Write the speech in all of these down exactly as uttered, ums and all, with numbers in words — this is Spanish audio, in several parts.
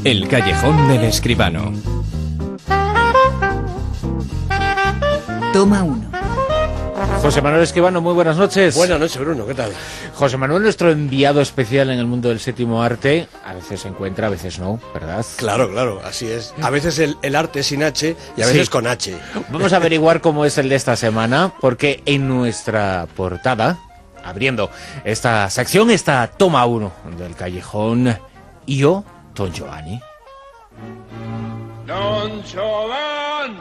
El callejón del escribano. Toma uno. José Manuel Escribano, muy buenas noches. Buenas noches, Bruno, ¿qué tal? José Manuel, nuestro enviado especial en el mundo del séptimo arte, a veces se encuentra, a veces no, ¿verdad? Claro, claro, así es. A veces el, el arte es sin H y a veces sí. Con H. Vamos a averiguar cómo es el de esta semana, porque en nuestra portada, abriendo esta sección, está Toma uno del callejón, Io, Don Giovanni. Don Giovanni.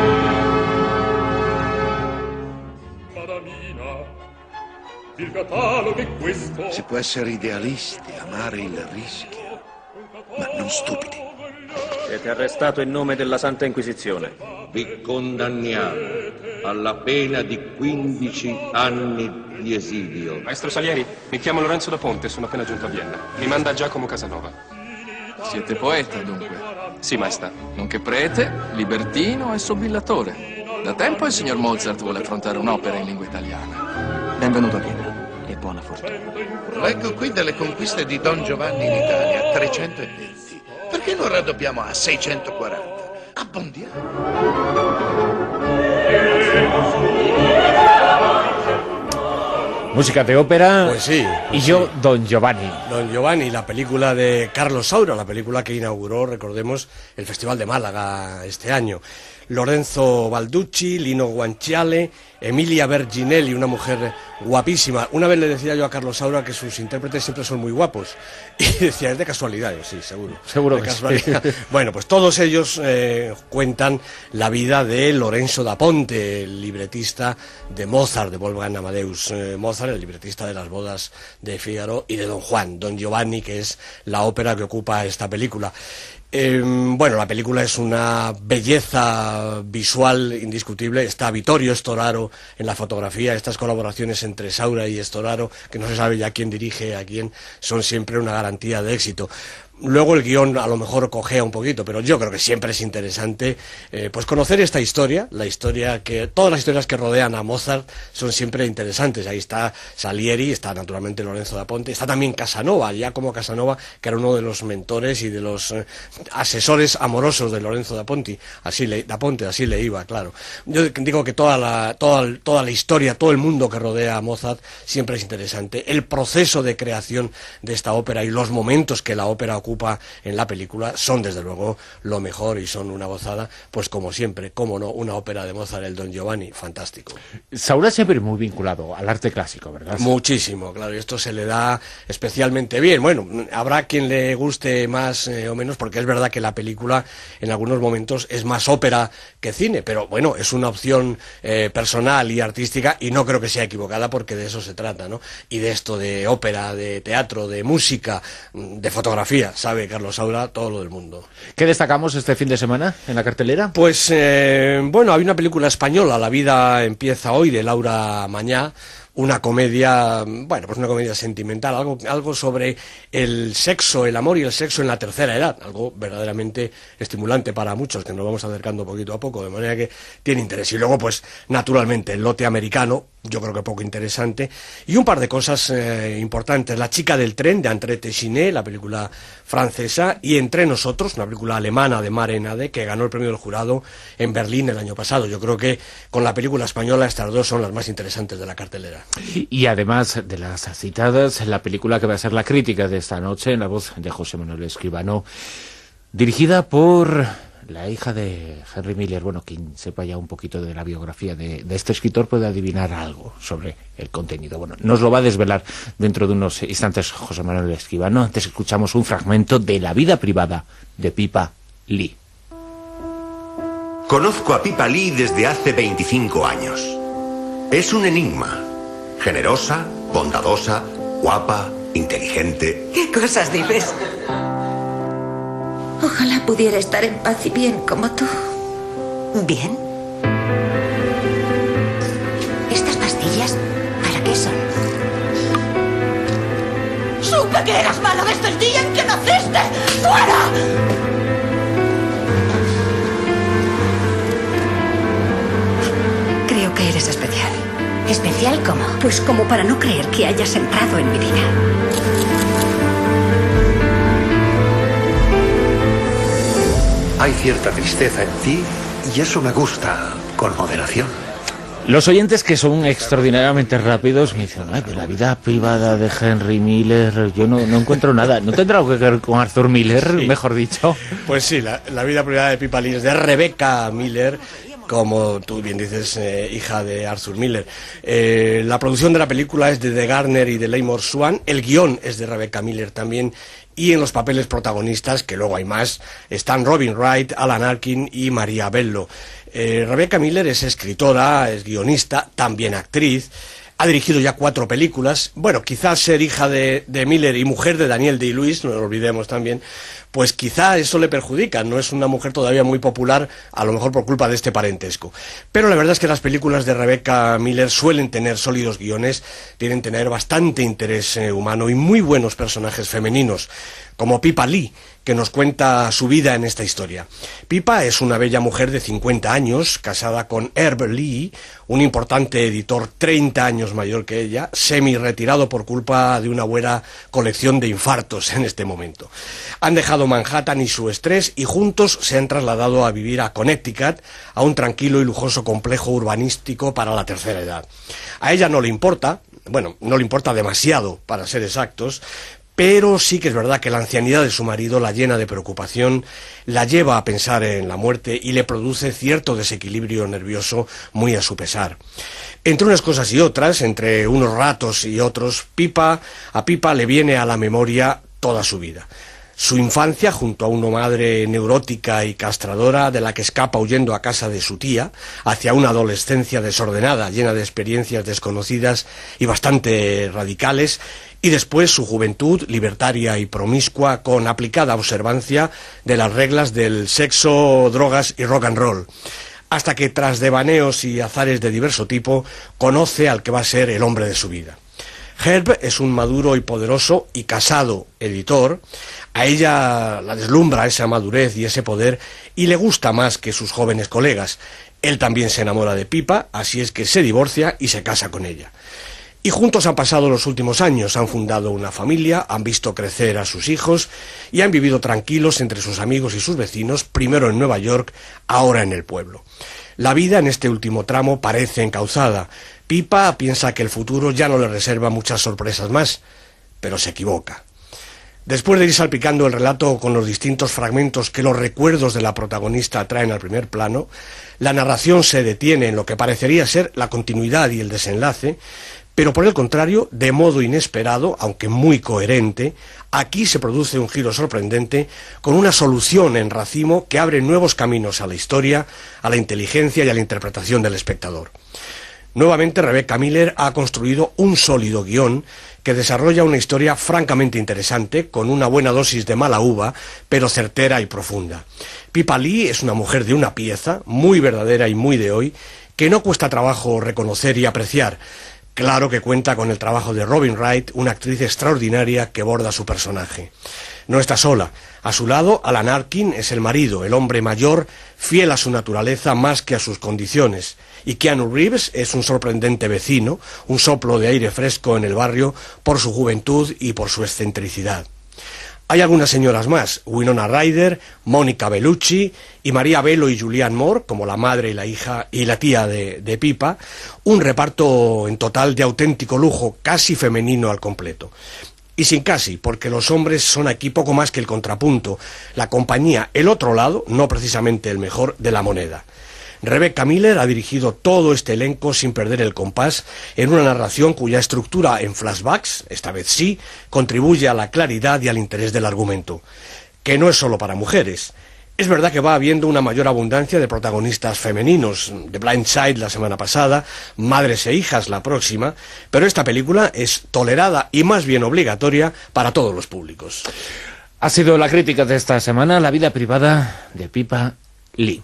Si può essere idealisti, amare il rischio, ma non stupidi. Siete arrestato in nome della Santa Inquisizione. Vi condanniamo alla pena di quindici anni di esilio. Maestro Salieri, mi chiamo Lorenzo da Ponte, sono appena giunto a Vienna. Mi manda Giacomo Casanova. Siete poeta, dunque? Sì, maestà. Nonché prete, libertino e sobillatore. Da tempo il signor Mozart vuole affrontare un'opera in lingua italiana. Benvenuto a Vienna e buona fortuna. Leggo qui delle conquiste di Don Giovanni in Italia, trecentoventi. Perché non raddoppiamo a seicentoquaranta? Abbondiamo. Música de ópera. Pues sí. Y yo, sí. Don Giovanni. Don Giovanni, la película de Carlos Saura, la película que inauguró, recordemos, el Festival de Málaga este año. Lorenzo Balducci, Lino Guanciale, Emilia Berginelli, una mujer guapísima. Una vez le decía yo a Carlos Saura que sus intérpretes siempre son muy guapos. Y decía, es de casualidad, yo, sí, seguro. Seguro de que casualidad. Sí. Bueno, pues todos ellos eh, cuentan la vida de Lorenzo da Ponte, el libretista de Mozart, de Wolfgang Amadeus eh, Mozart, el libretista de las bodas de Fígaro y de Don Juan, Don Giovanni, que es la ópera que ocupa esta película. Eh, bueno, la película es una belleza visual indiscutible. Está Vittorio Storaro en la fotografía. Estas colaboraciones entre Saura y Storaro, que no se sabe ya quién dirige a quién, son siempre una garantía de éxito. Luego el guión a lo mejor cojea un poquito, pero yo creo que siempre es interesante eh, pues conocer esta historia, la historia que todas las historias que rodean a Mozart son siempre interesantes. Ahí está Salieri, está naturalmente Lorenzo da Ponte, está también Casanova, ya como Casanova, que era uno de los mentores y de los eh, asesores amorosos de Lorenzo da Ponte, así le, da Ponte, así le iba, claro. Yo digo que toda la, toda, toda la historia, todo el mundo que rodea a Mozart siempre es interesante. El proceso de creación de esta ópera y los momentos que la ópera ocupa ocupa en la película son desde luego lo mejor y son una gozada, pues como siempre, como no, una ópera de Mozart, el Don Giovanni, fantástico. Saura siempre muy vinculado al arte clásico, ¿verdad? Muchísimo, claro, y esto se le da especialmente bien. Bueno, habrá quien le guste más eh, o menos, porque es verdad que la película en algunos momentos es más ópera que cine, pero bueno, es una opción eh, personal y artística y no creo que sea equivocada porque de eso se trata, ¿no? Y de esto de ópera, de teatro, de música, de fotografía, sabe Carlos Saura todo lo del mundo. ¿Qué destacamos este fin de semana en la cartelera? Pues, eh, bueno, hay una película española, La vida empieza hoy, de Laura Mañá, una comedia, bueno, pues una comedia sentimental, algo, algo sobre el sexo, el amor y el sexo en la tercera edad, algo verdaderamente estimulante para muchos, que nos vamos acercando poquito a poco, de manera que tiene interés. Y luego, pues, naturalmente, el lote americano, yo creo que poco interesante, y un par de cosas eh, importantes. La chica del tren, de André Téchiné, la película francesa, y Entre nosotros, una película alemana de Mare Nade, que ganó el premio del jurado en Berlín el año pasado. Yo creo que con la película española estas dos son las más interesantes de la cartelera. Y además de las citadas, la película que va a ser la crítica de esta noche, en la voz de José Manuel Escribano, dirigida por la hija de Henry Miller. Bueno, quien sepa ya un poquito de la biografía de, de este escritor puede adivinar algo sobre el contenido. Bueno, nos lo va a desvelar dentro de unos instantes José Manuel Escribano. Antes escuchamos un fragmento de la vida privada de Pippa Lee. Conozco a Pippa Lee desde hace veinticinco años. Es un enigma. Generosa, bondadosa, guapa, inteligente. ¿Qué cosas dices? Ojalá pudiera estar en paz y bien como tú. ¿Bien? ¿Estas pastillas para qué son? ¡Supe que eras malo desde el día en que naciste! ¡Fuera! Creo que eres especial. ¿Especial cómo? Pues como para no creer que hayas entrado en mi vida. Hay cierta tristeza en ti y eso me gusta, con moderación. Los oyentes, que son extraordinariamente rápidos, me dicen: ay, de la vida privada de Henry Miller yo no, no encuentro nada. ¿No tendrá algo que ver con Arthur Miller, sí, mejor dicho? Pues sí, la, la vida privada de Pippa Lee es de Rebecca Miller, como tú bien dices, eh, hija de Arthur Miller. Eh, la producción de la película es de De Garner y de Leymore Swan. El guión es de Rebecca Miller también. Y en los papeles protagonistas, que luego hay más, están Robin Wright, Alan Arkin y Maria Bello. Eh, Rebecca Miller es escritora, es guionista, también actriz. Ha dirigido ya cuatro películas. Bueno, quizás ser hija de, de Miller y mujer de Daniel Day-Lewis, no lo olvidemos también, pues quizá eso le perjudica. No es una mujer todavía muy popular, a lo mejor por culpa de este parentesco. Pero la verdad es que las películas de Rebecca Miller suelen tener sólidos guiones, tienen tener bastante interés eh, humano y muy buenos personajes femeninos, como Pippa Lee, que nos cuenta su vida en esta historia. Pippa es una bella mujer de cincuenta años, casada con Herb Lee, un importante editor treinta años mayor que ella, semi-retirado por culpa de una buena colección de infartos en este momento. Han dejado Manhattan y su estrés y juntos se han trasladado a vivir a Connecticut, a un tranquilo y lujoso complejo urbanístico para la tercera edad. A ella no le importa, bueno, no le importa demasiado para ser exactos, pero sí que es verdad que la ancianidad de su marido la llena de preocupación, la lleva a pensar en la muerte y le produce cierto desequilibrio nervioso muy a su pesar. Entre unas cosas y otras, entre unos ratos y otros, Pippa, a Pippa le viene a la memoria toda su vida. Su infancia junto a una madre neurótica y castradora de la que escapa huyendo a casa de su tía, hacia una adolescencia desordenada, llena de experiencias desconocidas y bastante radicales, y después su juventud libertaria y promiscua con aplicada observancia de las reglas del sexo, drogas y rock and roll, hasta que tras devaneos y azares de diverso tipo conoce al que va a ser el hombre de su vida. Herb es un maduro y poderoso y casado editor. A ella la deslumbra esa madurez y ese poder y le gusta más que sus jóvenes colegas. Él también se enamora de Pippa, así es que se divorcia y se casa con ella. Y juntos han pasado los últimos años, han fundado una familia, han visto crecer a sus hijos y han vivido tranquilos entre sus amigos y sus vecinos, primero en Nueva York, ahora en el pueblo. La vida en este último tramo parece encauzada. Pippa piensa que el futuro ya no le reserva muchas sorpresas más, pero se equivoca. Después de ir salpicando el relato con los distintos fragmentos que los recuerdos de la protagonista traen al primer plano, la narración se detiene en lo que parecería ser la continuidad y el desenlace, pero por el contrario, de modo inesperado, aunque muy coherente, aquí se produce un giro sorprendente con una solución en racimo que abre nuevos caminos a la historia, a la inteligencia y a la interpretación del espectador. Nuevamente, Rebecca Miller ha construido un sólido guión que desarrolla una historia francamente interesante, con una buena dosis de mala uva, pero certera y profunda. Pippa Lee es una mujer de una pieza, muy verdadera y muy de hoy, que no cuesta trabajo reconocer y apreciar. Claro que cuenta con el trabajo de Robin Wright, una actriz extraordinaria que borda su personaje. No está sola. A su lado, Alan Arkin es el marido, el hombre mayor, fiel a su naturaleza más que a sus condiciones. Y Keanu Reeves es un sorprendente vecino, un soplo de aire fresco en el barrio por su juventud y por su excentricidad. Hay algunas señoras más, Winona Ryder, Mónica Bellucci y Maria Bello y Julianne Moore, como la madre y la hija y la tía de, de Pippa, un reparto en total de auténtico lujo, casi femenino al completo. Y sin casi, porque los hombres son aquí poco más que el contrapunto, la compañía, el otro lado, no precisamente el mejor, de la moneda. Rebecca Miller ha dirigido todo este elenco sin perder el compás en una narración cuya estructura en flashbacks, esta vez sí, contribuye a la claridad y al interés del argumento, que no es solo para mujeres. Es verdad que va habiendo una mayor abundancia de protagonistas femeninos, The Blind Side la semana pasada, Madres e hijas la próxima, pero esta película es tolerada y más bien obligatoria para todos los públicos. Ha sido la crítica de esta semana, la vida privada de Pippa Lee.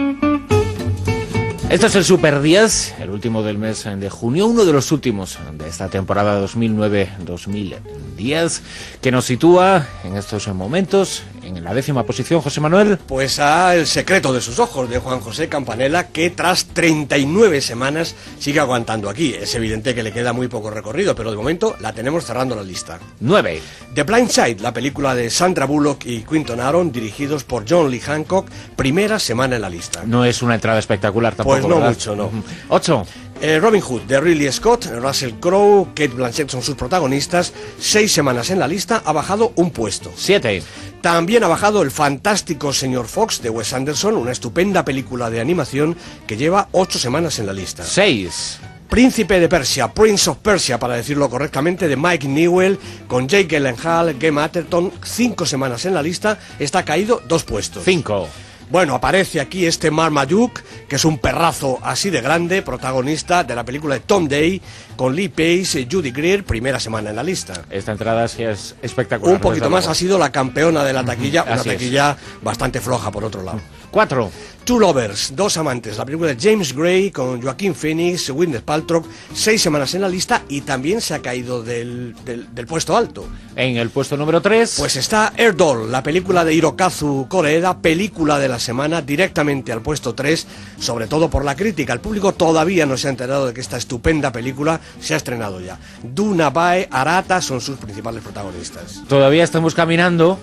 Esto es el Super diez, el último del mes de junio, uno de los últimos de esta temporada dos mil nueve dos mil diez, que nos sitúa en estos momentos En la décima posición, José Manuel. Pues a El secreto de sus ojos, de Juan José Campanella, que tras treinta y nueve semanas sigue aguantando aquí. Es evidente que le queda muy poco recorrido, pero de momento la tenemos cerrando la lista. nueve. The Blind Side, la película de Sandra Bullock y Quinton Aaron, dirigidos por John Lee Hancock, primera semana en la lista. No es una entrada espectacular tampoco, Pues no ¿verdad? mucho, no. ocho. Eh, Robin Hood, de Ridley Scott, Russell Crowe, Kate Blanchett son sus protagonistas. Seis semanas en la lista, ha bajado un puesto. siete. También ha bajado El fantástico señor Fox, de Wes Anderson, una estupenda película de animación que lleva ocho semanas en la lista. seis. Príncipe de Persia, Prince of Persia, para decirlo correctamente, de Mike Newell, con Jake Gyllenhaal, Gemma Arterton, cinco semanas en la lista, está caído dos puestos. cinco. Bueno, aparece aquí este Marmaduke, que es un perrazo así de grande, protagonista de la película de Tom Day, con Lee Pace, Judy Greer, primera semana en la lista. Esta entrada sí es espectacular. Un poquito más, ha sido la campeona de la taquilla, una Así es. taquilla bastante floja por otro lado. cuatro. Two Lovers, dos amantes, la película de James Gray con Joaquin Phoenix, Gwyneth Paltrow, seis semanas en la lista y también se ha caído del, del, del puesto alto. En el puesto número tres. Pues está Air Doll, la película de Hirokazu Koreeda, película de la semana, directamente al puesto tres, sobre todo por la crítica. El público todavía no se ha enterado de que esta estupenda película se ha estrenado ya. Dunabae Arata son sus principales protagonistas. Todavía estamos caminando.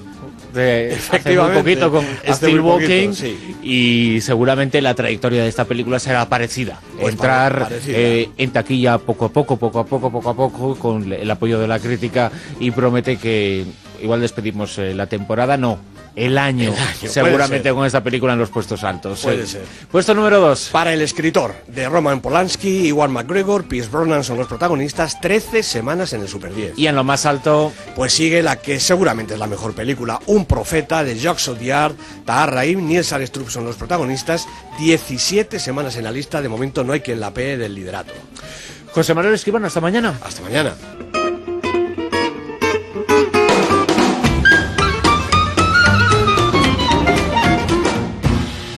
De hace muy poquito con hace Still muy poquito, Walking, sí. y seguramente la trayectoria de esta película será parecida. Pues Entrar parecida. eh, en taquilla poco a poco, poco a poco, poco a poco, con el apoyo de la crítica, y promete que igual despedimos eh, la temporada, no, el año, El año, seguramente puede ser. con esta película en los puestos altos. Puede Eh, ser. Puesto número dos. Para el escritor, de Roman Polanski, Iwan McGregor, Pierce Brosnan son los protagonistas, trece semanas en el Super diez. Y en lo más alto, Pues sigue la que seguramente es la mejor película, Un profeta, de Jacques Audiard, Tahar Rahim, Niels Arestrup son los protagonistas, diecisiete semanas en la lista, de momento no hay quien la pee del liderato. José Manuel Escribano, hasta mañana. Hasta mañana.